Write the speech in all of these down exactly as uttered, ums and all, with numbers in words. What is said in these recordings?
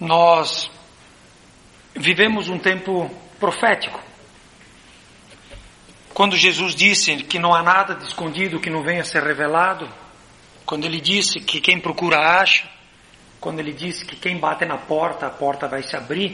Nós vivemos um tempo profético. Quando Jesus disse que não há nada de escondido que não venha a ser revelado, quando ele disse que quem procura acha, quando ele disse que quem bate na porta, a porta vai se abrir,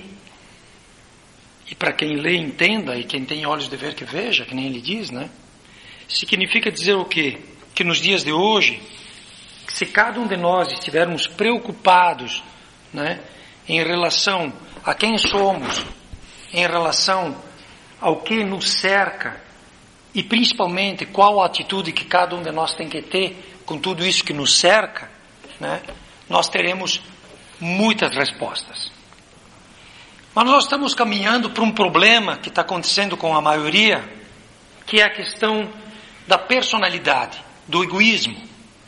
e para quem lê, entenda, e quem tem olhos de ver que veja, que nem ele diz, né? Significa dizer o quê? Que nos dias de hoje, se cada um de nós estivermos preocupados, né, em relação a quem somos, em relação ao que nos cerca, e principalmente qual a atitude que cada um de nós tem que ter com tudo isso que nos cerca, né, nós teremos muitas respostas. Mas nós estamos caminhando para um problema que está acontecendo com a maioria, que é a questão da personalidade, do egoísmo.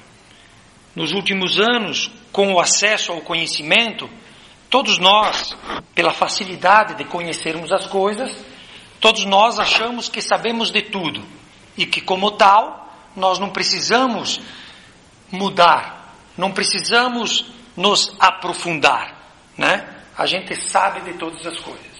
Nos últimos anos, com o acesso ao conhecimento, todos nós, pela facilidade de conhecermos as coisas, todos nós achamos que sabemos de tudo e que, como tal, nós não precisamos mudar, não precisamos nos aprofundar, né? A gente sabe de todas as coisas.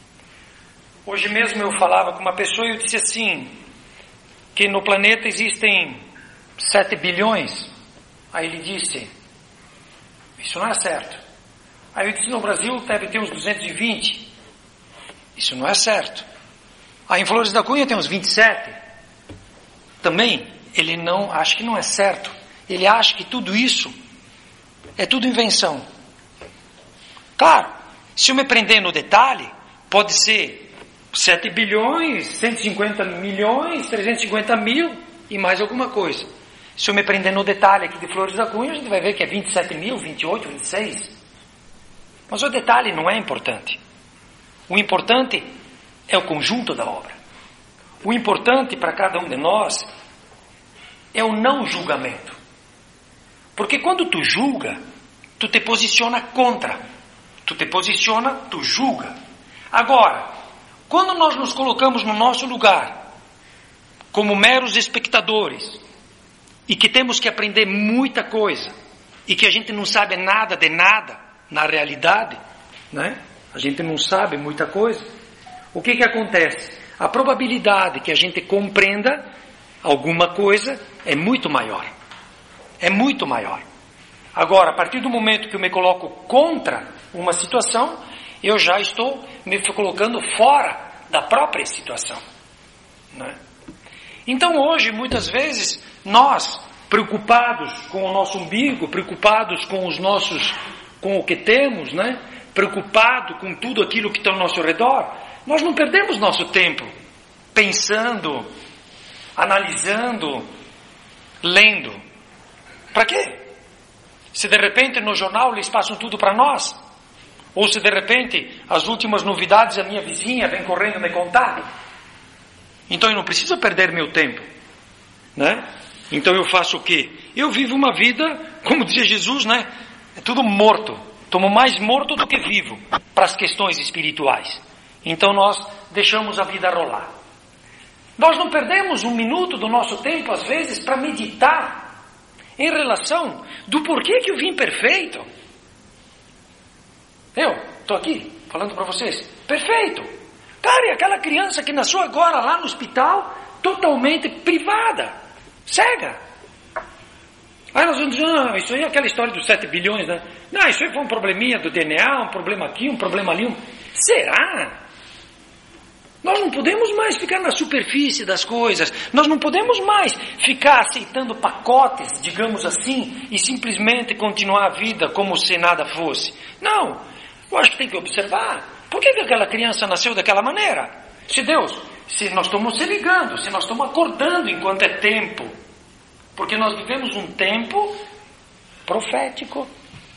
Hoje mesmo eu falava com uma pessoa e eu disse assim, que no planeta existem sete bilhões. Aí ele disse, isso não é certo. Aí eu disse, no Brasil deve ter uns duzentos e vinte. Isso não é certo. Aí em Flores da Cunha tem uns vinte e sete. Também, ele não, acha que não é certo. Ele acha que tudo isso é tudo invenção. Claro, se eu me prender no detalhe, pode ser sete bilhões, cento e cinquenta milhões, trezentos e cinquenta mil e mais alguma coisa. Se eu me prender no detalhe aqui de Flores da Cunha, a gente vai ver que é vinte e sete mil, vinte e oito, vinte e seis. Mas o detalhe não é importante. O importante é o conjunto da obra. O importante para cada um de nós é o não julgamento. Porque quando tu julga, tu te posiciona contra. Tu te posiciona, tu julga. Agora, quando nós nos colocamos no nosso lugar, como meros espectadores, e que temos que aprender muita coisa, e que a gente não sabe nada de nada, na realidade, né? A gente não sabe muita coisa, o que que acontece? A probabilidade que a gente compreenda alguma coisa é muito maior. É muito maior. Agora, a partir do momento que eu me coloco contra uma situação, eu já estou me colocando fora da própria situação, né? Então hoje, muitas vezes, nós, preocupados com o nosso umbigo, preocupados com os nossos, com o que temos, né? Preocupado com tudo aquilo que está ao nosso redor, nós não perdemos nosso tempo pensando, analisando, lendo. Para quê? Se de repente no jornal eles passam tudo para nós, ou se de repente as últimas novidades a minha vizinha vem correndo me contar, então eu não preciso perder meu tempo, né? Então eu faço o quê? Eu vivo uma vida, como dizia Jesus, né? É tudo morto, estou mais morto do que vivo para as questões espirituais. Então nós deixamos a vida rolar. Nós não perdemos um minuto do nosso tempo às vezes para meditar em relação do porquê que eu vim perfeito. Eu estou aqui falando para vocês, perfeito. Cara, e aquela criança que nasceu agora lá no hospital, totalmente privada, cega. Aí nós vamos dizer, ah, isso aí é aquela história dos sete bilhões, né? Não, isso aí foi um probleminha do D N A, um problema aqui, um problema ali. Um... Será? Nós não podemos mais ficar na superfície das coisas, nós não podemos mais ficar aceitando pacotes, digamos assim, e simplesmente continuar a vida como se nada fosse. Não, eu acho que tem que observar, por que que aquela criança nasceu daquela maneira? Se Deus, se nós estamos se ligando, se nós estamos acordando enquanto é tempo, porque nós vivemos um tempo profético.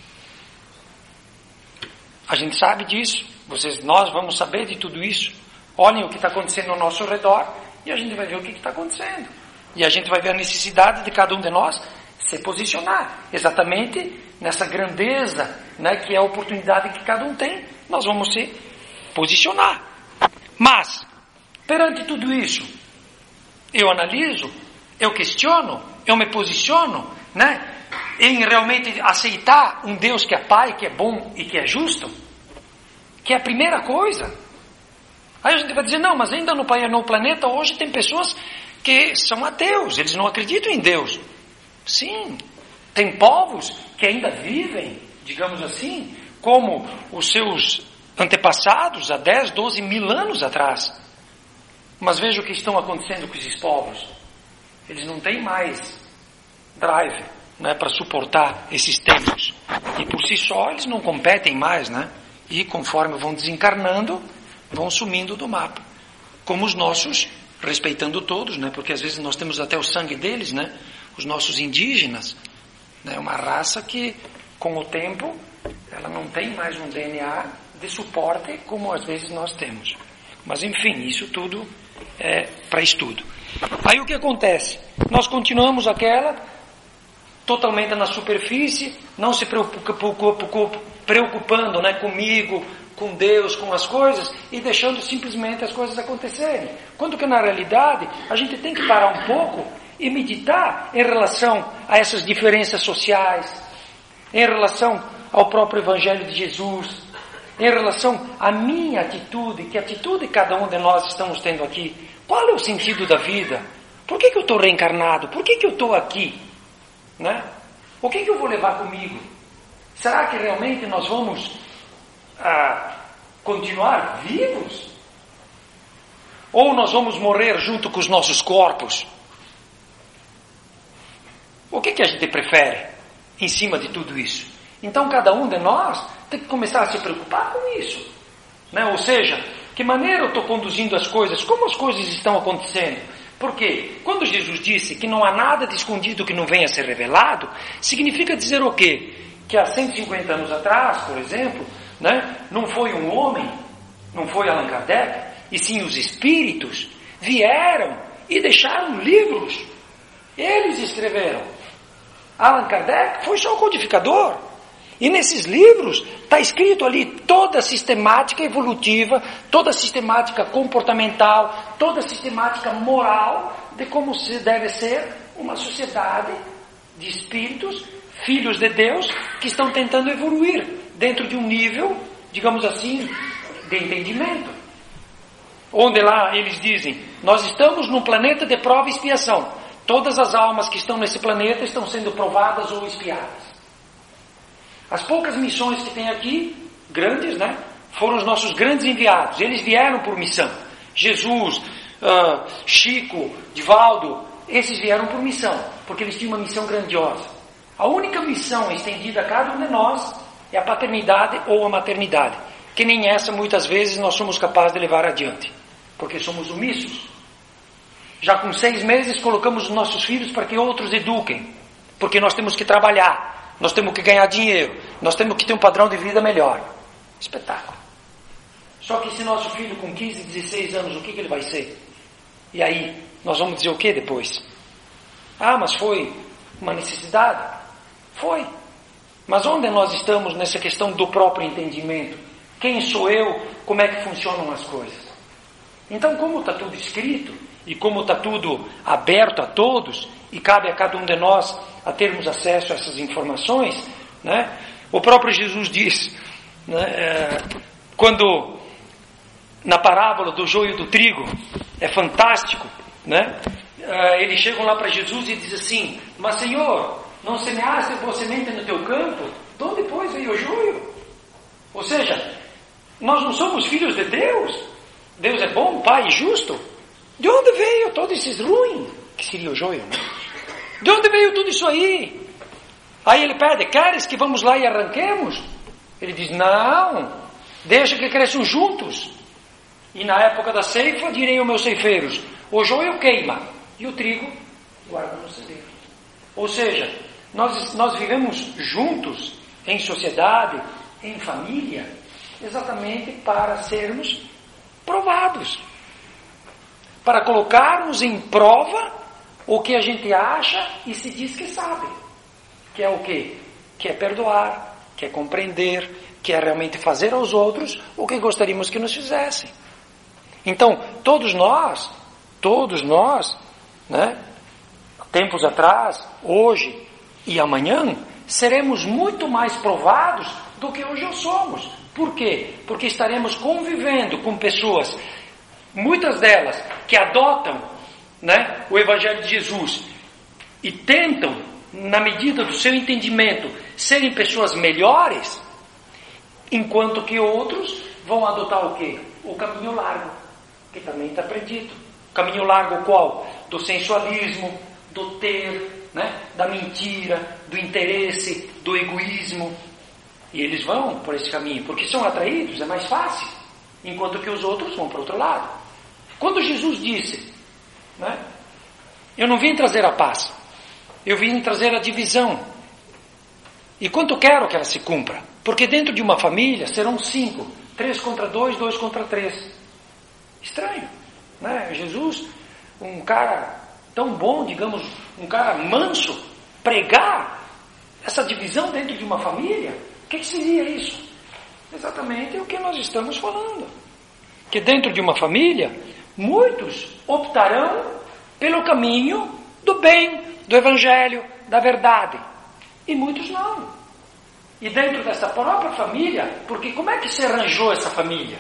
A gente sabe disso, vocês, nós vamos saber de tudo isso. Olhem o que está acontecendo ao nosso redor e a gente vai ver o que está acontecendo. E a gente vai ver a necessidade de cada um de nós se posicionar exatamente nessa grandeza, né, que é a oportunidade que cada um tem. Nós vamos se posicionar. Mas, perante tudo isso, eu analiso, eu questiono, eu me posiciono, né? em realmente aceitar um Deus que é Pai, que é bom e que é justo? Que é a primeira coisa. Aí a gente vai dizer, não, mas ainda no, no planeta hoje tem pessoas que são ateus, eles não acreditam em Deus. Sim, tem povos que ainda vivem, digamos assim, como os seus antepassados há dez, doze mil anos atrás. Mas veja o que estão acontecendo com esses povos. Eles não têm mais drive, né, para suportar esses tempos. E por si só eles não competem mais, né? E conforme vão desencarnando, vão sumindo do mapa. Como os nossos, respeitando todos, né? Porque às vezes nós temos até o sangue deles, né? Os nossos indígenas, né? Uma raça que, com o tempo, ela não tem mais um D N A de suporte como às vezes nós temos. Mas enfim, isso tudo é para estudo. Aí o que acontece? Nós continuamos aquela, totalmente na superfície, não se preocupando, né, comigo, com Deus, com as coisas, e deixando simplesmente as coisas acontecerem. Quando que na realidade a gente tem que parar um pouco e meditar em relação a essas diferenças sociais, em relação ao próprio Evangelho de Jesus, em relação à minha atitude, que atitude cada um de nós estamos tendo aqui. Qual é o sentido da vida? Por que que eu estou reencarnado? Por que que eu estou aqui? Né? O que que eu vou levar comigo? Será que realmente nós vamos ah, continuar vivos? Ou nós vamos morrer junto com os nossos corpos? O que que a gente prefere em cima de tudo isso? Então cada um de nós tem que começar a se preocupar com isso, né? Ou seja, que maneira eu estou conduzindo as coisas, como as coisas estão acontecendo. Porque quando Jesus disse que não há nada de escondido que não venha a ser revelado, significa dizer o quê? Que há cento e cinquenta anos atrás, por exemplo, né, não foi um homem, não foi Allan Kardec, e sim os espíritos vieram e deixaram livros. Eles escreveram. Allan Kardec foi só o codificador. E nesses livros está escrito ali toda a sistemática evolutiva, toda a sistemática comportamental, toda a sistemática moral de como se deve ser uma sociedade de espíritos, filhos de Deus, que estão tentando evoluir dentro de um nível, digamos assim, de entendimento. Onde lá eles dizem, nós estamos num planeta de prova e expiação. Todas as almas que estão nesse planeta estão sendo provadas ou expiadas. As poucas missões que tem aqui, grandes, né, foram os nossos grandes enviados. Eles vieram por missão. Jesus, uh, Chico, Divaldo, esses vieram por missão, porque eles tinham uma missão grandiosa. A única missão estendida a cada um de nós é a paternidade ou a maternidade, que nem essa muitas vezes nós somos capazes de levar adiante, porque somos omissos. Já com seis meses colocamos os nossos filhos para que outros eduquem, porque nós temos que trabalhar. Nós temos que ganhar dinheiro. Nós temos que ter um padrão de vida melhor. Espetáculo. Só que se nosso filho com quinze, dezesseis anos, o que, que ele vai ser? E aí, nós vamos dizer o que depois? Ah, mas foi uma necessidade? Foi. Mas onde nós estamos nessa questão do próprio entendimento? Quem sou eu? Como é que funcionam as coisas? Então, como está tudo escrito, e como está tudo aberto a todos, e cabe a cada um de nós a termos acesso a essas informações, né? O próprio Jesus diz, né, é, quando na parábola do joio e do trigo, é fantástico, né? É, eles chegam lá para Jesus e dizem assim, mas Senhor, não semeaste a boa semente no teu campo? De onde depois veio o joio? Ou seja, nós não somos filhos de Deus? Deus é bom, Pai e justo? De onde veio todos esses ruins? Que seria o joio, né? De onde veio tudo isso aí? Aí ele pede, queres que vamos lá e arranquemos? Ele diz, não, deixa que cresçam juntos. E na época da ceifa, direi aos meus ceifeiros, o joio queima, e o trigo guarda no celeiro. Ou seja, nós, nós vivemos juntos, em sociedade, em família, exatamente para sermos provados. Para colocarmos em prova o que a gente acha e se diz que sabe. Que é o quê? Que é perdoar, que é compreender, que é realmente fazer aos outros o que gostaríamos que nos fizessem. Então, todos nós, todos nós, né, tempos atrás, hoje e amanhã, seremos muito mais provados do que hoje somos. Por quê? Porque estaremos convivendo com pessoas, muitas delas, que adotam, né, o Evangelho de Jesus e tentam, na medida do seu entendimento, serem pessoas melhores, enquanto que outros vão adotar o quê? O caminho largo, que também está predito. Caminho largo qual? Do sensualismo, do ter, né? Da mentira, do interesse, do egoísmo. E eles vão por esse caminho, porque são atraídos, é mais fácil, enquanto que os outros vão para o outro lado. Quando Jesus disse, né, eu não vim trazer a paz, eu vim trazer a divisão. E quanto quero que ela se cumpra? Porque dentro de uma família serão cinco, três contra dois, dois contra três. Estranho, né? Jesus, um cara tão bom, digamos, um cara manso, pregar essa divisão dentro de uma família? O que, que seria isso? Exatamente o que nós estamos falando. Que dentro de uma família, muitos optarão pelo caminho do bem, do Evangelho, da verdade. E muitos não. E dentro dessa própria família, porque como é que se arranjou essa família?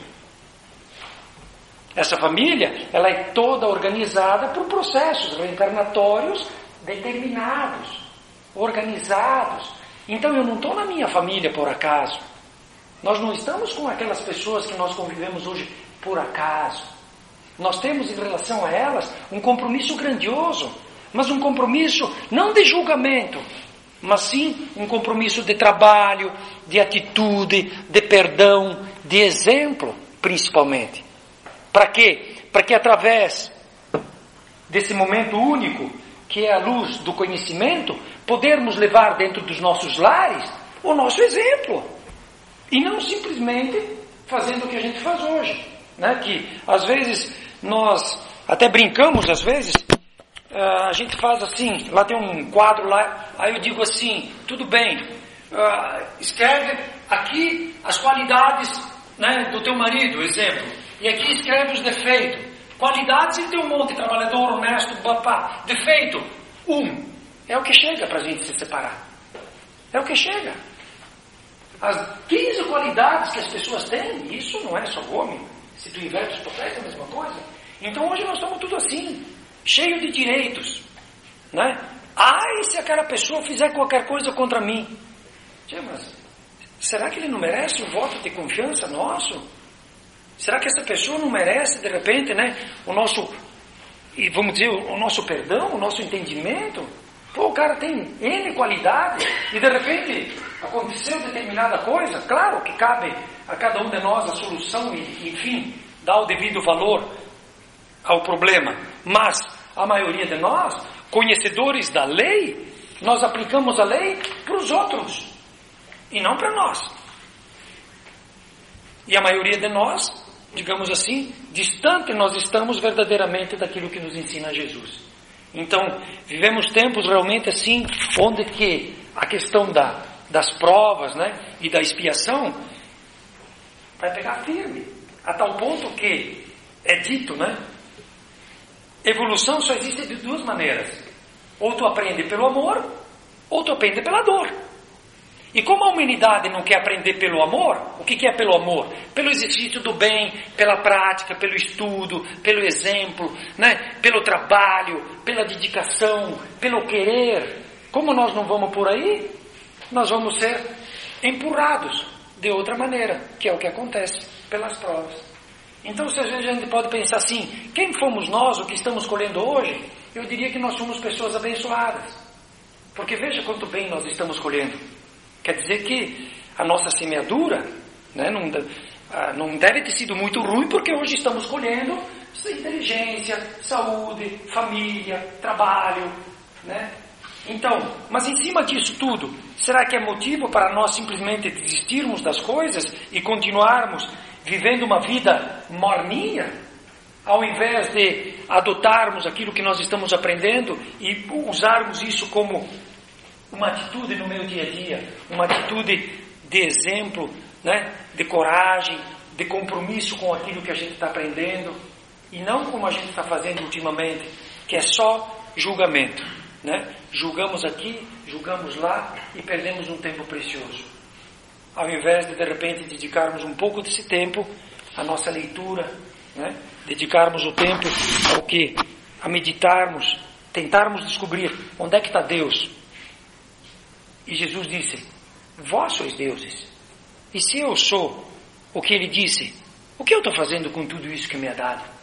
Essa família, ela é toda organizada por processos reencarnatórios determinados, organizados. Então eu não estou na minha família por acaso. Nós não estamos com aquelas pessoas que nós convivemos hoje por acaso. Nós temos em relação a elas um compromisso grandioso, mas um compromisso não de julgamento, mas sim um compromisso de trabalho, de atitude, de perdão, de exemplo, principalmente. Para quê? Para que através desse momento único, que é a luz do conhecimento, podermos levar dentro dos nossos lares o nosso exemplo. E não simplesmente fazendo o que a gente faz hoje, né? Que às vezes nós até brincamos, às vezes, uh, a gente faz assim, lá tem um quadro lá, aí eu digo assim, tudo bem, uh, escreve aqui as qualidades, né, do teu marido, exemplo, e aqui escreve os defeitos. Qualidades ele tem um monte, trabalhador, honesto, papá. Defeito, um. É o que chega para a gente se separar. É o que chega. As quinze qualidades que as pessoas têm, isso não é só homem. Se tu inverte os papéis é a mesma coisa. Então hoje nós estamos tudo assim, cheio de direitos, né? Ai, se aquela pessoa fizer qualquer coisa contra mim. Tchê, mas será que ele não merece o voto de confiança nosso? Será que essa pessoa não merece, de repente, né, o nosso, e vamos dizer, o nosso perdão, o nosso entendimento? Pô, o cara tem N qualidade e de repente aconteceu determinada coisa. Claro que cabe a cada um de nós a solução e, enfim, dar o devido valor ao problema. Mas a maioria de nós, conhecedores da lei, nós aplicamos a lei para os outros e não para nós. E a maioria de nós, digamos assim, distante nós estamos verdadeiramente daquilo que nos ensina Jesus. Então, vivemos tempos realmente assim, onde que a questão da, das provas, né, e da expiação vai pegar firme, a tal ponto que é dito, né, evolução só existe de duas maneiras. Ou tu aprende pelo amor, ou tu aprende pela dor. E como a humanidade não quer aprender pelo amor, o que é pelo amor? Pelo exercício do bem, pela prática, pelo estudo, pelo exemplo, né? Pelo trabalho, pela dedicação, pelo querer. Como nós não vamos por aí, nós vamos ser empurrados de outra maneira, que é o que acontece pelas provas. Então, se a gente pode pensar assim, quem fomos nós, o que estamos colhendo hoje? Eu diria que nós somos pessoas abençoadas. Porque veja quanto bem nós estamos colhendo. Quer dizer que a nossa semeadura, né, não, não deve ter sido muito ruim, porque hoje estamos colhendo inteligência, saúde, família, trabalho, né? Então, mas em cima disso tudo, será que é motivo para nós simplesmente desistirmos das coisas e continuarmos vivendo uma vida morninha, ao invés de adotarmos aquilo que nós estamos aprendendo e usarmos isso como uma atitude no meu dia a dia, uma atitude de exemplo, né? De coragem, de compromisso com aquilo que a gente está aprendendo, e não como a gente está fazendo ultimamente, que é só julgamento, né? Julgamos aqui, julgamos lá, e perdemos um tempo precioso. Ao invés de, de repente, dedicarmos um pouco desse tempo à nossa leitura, né? Dedicarmos o tempo ao quê? A meditarmos, tentarmos descobrir onde é que está Deus. E Jesus disse, vós sois deuses. E se eu sou o que Ele disse, o que eu estou fazendo com tudo isso que me é dado?